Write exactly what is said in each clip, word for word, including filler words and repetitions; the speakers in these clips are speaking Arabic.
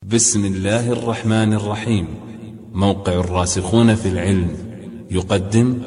بسم الله الرحمن الرحيم. موقع الراسخون في العلم يقدم.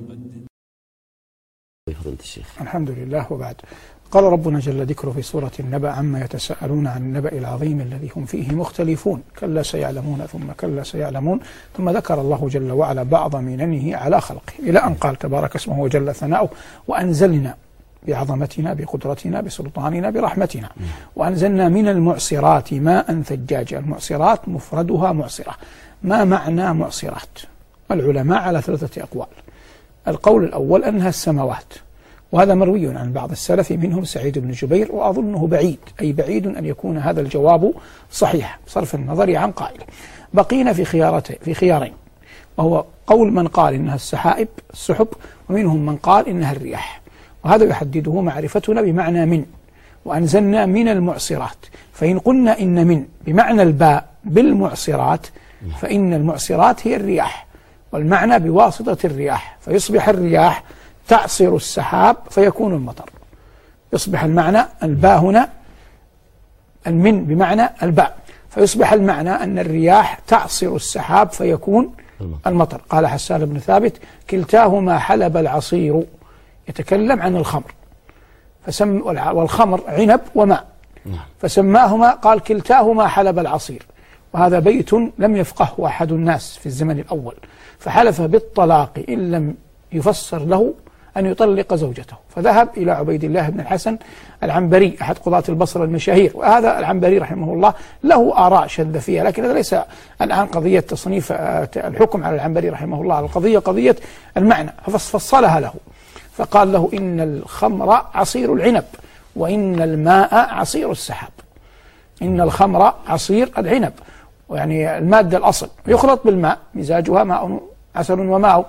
الحمد لله، وبعد. قال ربنا جل ذكره في سورة النبأ: عما يتساءلون عن النبأ العظيم الذي هم فيه مختلفون، كلا سيعلمون ثم كلا سيعلمون. ثم ذكر الله جل وعلا بعض مننه على خلقه إلى أن قال تبارك اسمه وجل ثناؤه: وأنزلنا بعظمتنا بقدرتنا بسلطاننا برحمتنا وأنزلنا من المعصرات ماء ثجاجا. المعصرات مفردها معصرة. ما معنى معصرات؟ العلماء على ثلاثة أقوال. القول الأول أنها السماوات، وهذا مروي عن بعض السلف منهم سعيد بن جبير، وأظنه بعيد، أي بعيد أن يكون هذا الجواب صحيح بصرف النظر عن قائله. بقينا في خيارتين في خيارين، وهو قول من قال إنها السحائب السحب، ومنهم من قال إنها الرياح، وهذا يحدده معرفتنا بمعنى من. وأنزلنا من المعصرات، فإن قلنا إن من بمعنى الباء بالمعصرات فإن المعصرات هي الرياح، والمعنى بواسطة الرياح، فيصبح الرياح تعصر السحاب فيكون المطر. يصبح المعنى الباء هنا المن بمعنى الباء، فيصبح المعنى أن الرياح تعصر السحاب فيكون المطر. قال حسان بن ثابت: كلتاهما حلب العصير. يتكلم عن الخمر، فسم والخمر عنب وماء، فسماهما قال كلتاهما حلب العصير. وهذا بيت لم يفقهه أحد الناس في الزمن الأول، فحلف بالطلاق إن لم يفسر له أن يطلق زوجته، فذهب إلى عبيد الله بن الحسن العنبري أحد قضاة البصرة المشاهير. وهذا العنبري رحمه الله له آراء شاذة فيها، لكن هذا ليس الآن قضية تصنيف الحكم على العنبري رحمه الله، القضية قضية المعنى، ففصلها له فقال له: إن الخمر عصير العنب، وإن الماء عصير السحاب. إن الخمر عصير العنب، ويعني المادة الأصل يخلط بالماء، مزاجها ماء عسل وماء،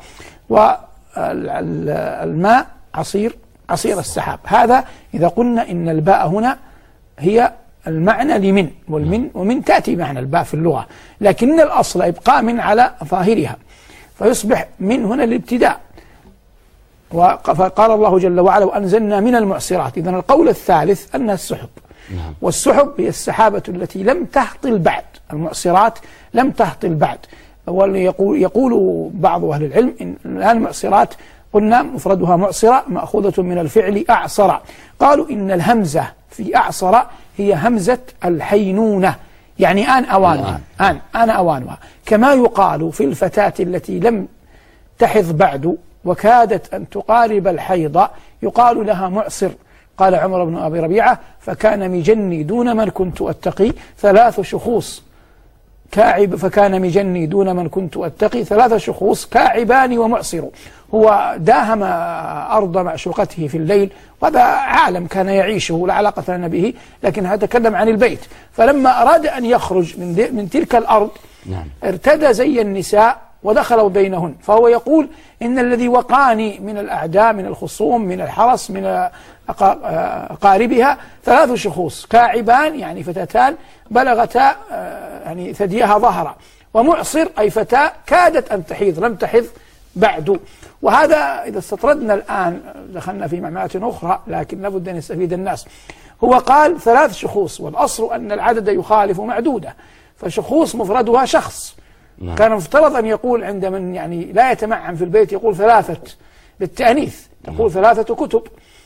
والماء عصير عصير السحاب. هذا إذا قلنا إن الباء هنا هي المعنى لمن، والمن ومن تأتي معنى الباء في اللغة، لكن الأصل إبقاء من على ظاهرها، فيصبح من هنا الابتداء. فقال الله جل وعلا: وأنزلنا من المعصرات. إذن القول الثالث أنها السحب، والسحب هي السحابة التي لم تهطل بعد. المعصرات لم تهطل بعد. ويقول يقول بعض أهل العلم إن المعصرات قلنا مفردها معصرة مأخوذة من الفعل أعصر. قالوا إن الهمزة في أعصر هي همزة الحينونة، يعني آن أوانها، آن آن أوانها. كما يقال في الفتاة التي لم تحض بعد وكادت أن تقارب الحيض يقال لها معصر. قال عمر بن أبي ربيعة: فكان مجني دون من كنت أتقي ثلاث شخوص كاعب فكان مجني دون من كنت أتقي ثلاث شخوص كاعبان ومعصر. هو داهم أرض معشوقته في الليل، وهذا عالم كان يعيشه لا علاقة لنا به، لكن هذا تكلم عن البيت. فلما أراد أن يخرج من, من تلك الأرض ارتدى زي النساء ودخلوا بينهن. فهو يقول: إن الذي وقاني من الأعداء من الخصوم من الحرس من أقاربها ثلاث شخوص كاعبان، يعني فتاتان بلغتا يعني ثديها ظهرا، ومعصر أي فتاة كادت أن تحيض لم تحض بعد. وهذا إذا استطردنا الآن دخلنا في معمعات أخرى، لكن لابد أن يستفيد الناس. هو قال ثلاث شخوص، والأصل أن العدد يخالف معدودة، فشخوص مفردها شخص. نعم. كان مفترض أن يقول عند من يعني لا يتمعن في البيت يقول ثلاثة بالتأنيث، تقول نعم. ثلاثة كتب،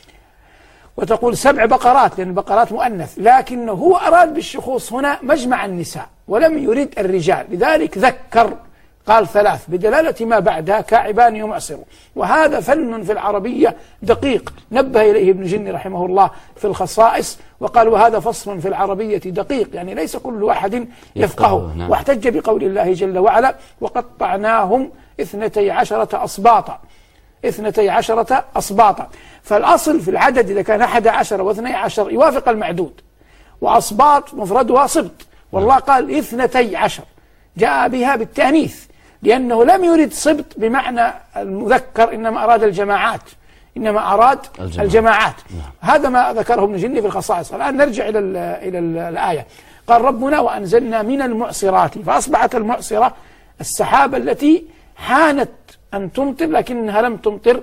وتقول سبع بقرات لأن البقرات مؤنث، لكنه هو أراد بالشخوص هنا مجمع النساء ولم يريد الرجال، لذلك ذكر قال ثلاث بدلالة ما بعدها كاعبان ومعصر. وهذا فن في العربية دقيق نبه إليه ابن جني رحمه الله في الخصائص، وقال: وهذا فصل في العربية دقيق، يعني ليس كل واحد يفقهه. نعم. واحتج بقول الله جل وعلا: وقطعناهم اثنتي عشرة أصباطا. اثنتي عشرة أصباطا، فالأصل في العدد إذا كان أحد عشر واثني عشر يوافق المعدود، وأصباط مفردها صبط، والله قال اثنتي عشر جاء بها بالتأنيث، لأنه لم يرد صبط بمعنى المذكر، إنما أراد الجماعات إنما أراد الجماعات, الجماعات. نعم. هذا ما ذكره ابن جني في الخصائص. الآن نرجع إلى ال إلى ال الآية. قال ربنا: وأنزلنا من المعصرات، فأصبحت المعصرة السحابة التي حانت أن تمطر لكنها لم تمطر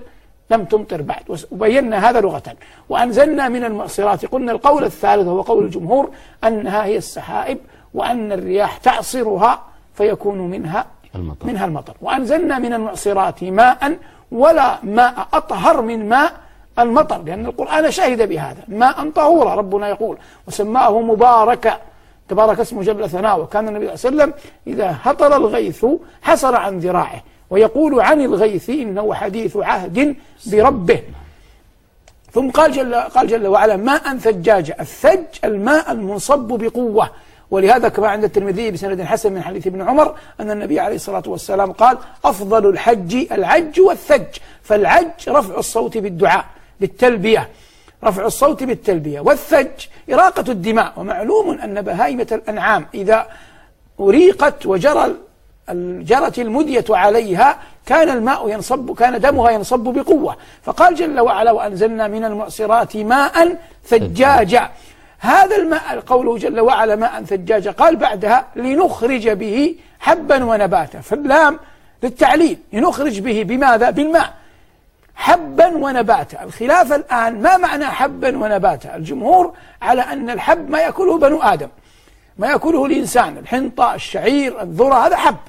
لم تمطر بعد، وبينا هذا لغة. وأنزلنا من المعصرات، قلنا القول الثالث هو قول الجمهور أنها هي السحائب، وأن الرياح تعصرها فيكون منها المطر. منها المطر. وأنزلنا من المعصرات ماء، ولا ماء أطهر من ماء المطر، لأن القرآن شهد بهذا، ماء طهورا ربنا يقول وسماه مباركا تبارك اسمه جل ثناؤه. وكان النبي صلى الله عليه وسلم إذا هطل الغيث حسر عن ذراعه، ويقول عن الغيث إنه حديث عهد بربه. ثم قال جل, قال جل وعلا ماء ثجاجا، الثج الماء المنصب بقوة. ولهذا كما عند الترمذي بسند حسن من حديث ابن عمر أن النبي عليه الصلاة والسلام قال أفضل الحج العج والثج. فالعج رفع الصوت بالدعاء بالتلبية، رفع الصوت بالتلبية، والثج إراقة الدماء. ومعلوم أن بهائمة الأنعام إذا أريقت وجرى جرت المدية عليها كان الماء ينصب، كان دمها ينصب بقوة. فقال جل وعلا وأنزلنا من المعصرات ماء ثجاجا. هذا الماء قوله جل وعلا ماء ثجاجا، قال بعدها لنخرج به حبا ونباتا، فاللام للتعليل، لنخرج به بماذا؟ بالماء، حبا ونباتا. الخلاف الآن ما معنى حبا ونباتا؟ الجمهور على أن الحب ما يأكله بنو آدم، ما يأكله الإنسان، الحنطة الشعير الذرة هذا حب،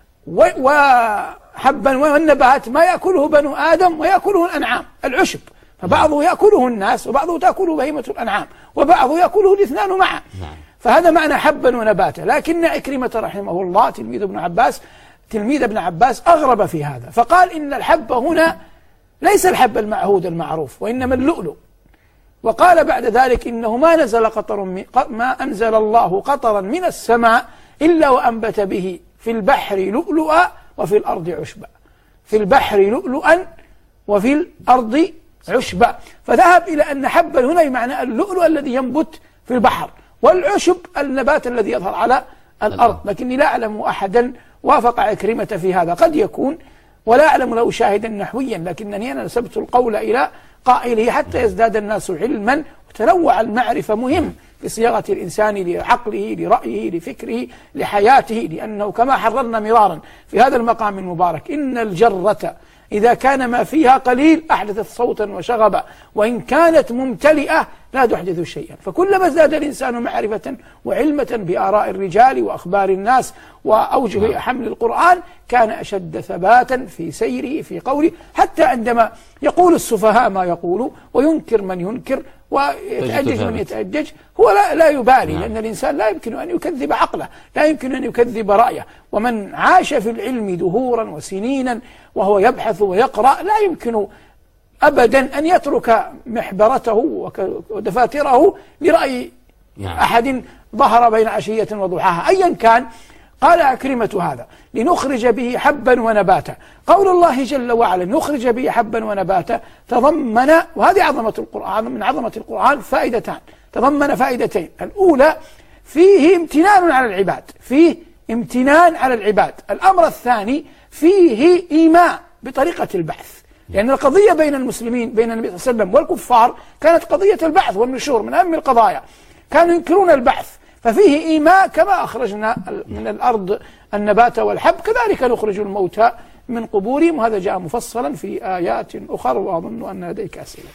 وحبا والنبات ما يأكله بنو آدم ويأكله الأنعام العشب، فبعضه يأكله الناس وبعضه تأكله بهيمة الأنعام وبعضه يأكله الاثنان معا. فهذا معنى حبا ونباتا. لكن عكرمة رحمه الله تلميذ ابن عباس تلميذ ابن عباس أغرب في هذا، فقال إن الحب هنا ليس الحب المعهود المعروف وإنما اللؤلؤ. وقال بعد ذلك إنه ما نزل قطر من ما أنزل الله قطرا من السماء إلا وأنبت به في البحر لؤلؤا وفي الأرض عشبا، في البحر لؤلؤا وفي الأرض عشبا. فذهب إلى أن حبا هنا بمعنى اللؤلؤ الذي ينبت في البحر، والعشب النبات الذي يظهر على الأرض. لكني لا أعلم أحدا وافق عكرمة في هذا، قد يكون، ولا أعلم له شاهدا نحويا، لكنني أنا نسبت القول إلى قائله حتى يزداد الناس علما. وتنوع المعرفة مهم في صياغة الإنسان لعقله لرأيه لفكره لحياته، لأنه كما حررنا مرارا في هذا المقام المبارك إن الجرة إذا كان ما فيها قليل أحدثت صوتا وشغبا، وإن كانت ممتلئة لا تحدث شيئا. فكلما ازداد الإنسان معرفة وعلمة بآراء الرجال وأخبار الناس وأوجه حمل القرآن كان أشد ثباتا في سيره في قوله، حتى عندما يقول السفهاء ما يقول وينكر من ينكر ويتأجج من يتأجج هو لا, لا يبالي، لأن الإنسان لا يمكن أن يكذب عقله، لا يمكن أن يكذب رأيه. ومن عاش في العلم دهورا وسنينا وهو يبحث ويقرأ لا يمكن أبدا أن يترك محبرته ودفاتره لرأي أحد ظهر بين عشية وضحاها أيا كان. قال عكرمة هذا لنخرج به حبا ونباتا. قول الله جل وعلا نخرج به حبا ونباتا تضمن، وهذه عظمة القرآن، من عظمة القرآن فائدتان، تضمن فائدتين. الأولى فيه امتنان على العباد، فيه امتنان على العباد. الأمر الثاني فيه إيماء بطريقة البعث، لأن القضية بين المسلمين بين النبي صلى الله عليه وسلم والكفار كانت قضية البعث والنشور من أهم القضايا، كانوا ينكرون البعث، ففيه إيماء كما أخرجنا من الأرض النبات والحب كذلك نخرج الموتى من قبورهم. وهذا جاء مفصلا في آيات أخرى، وأظن أن لديك أسئلة.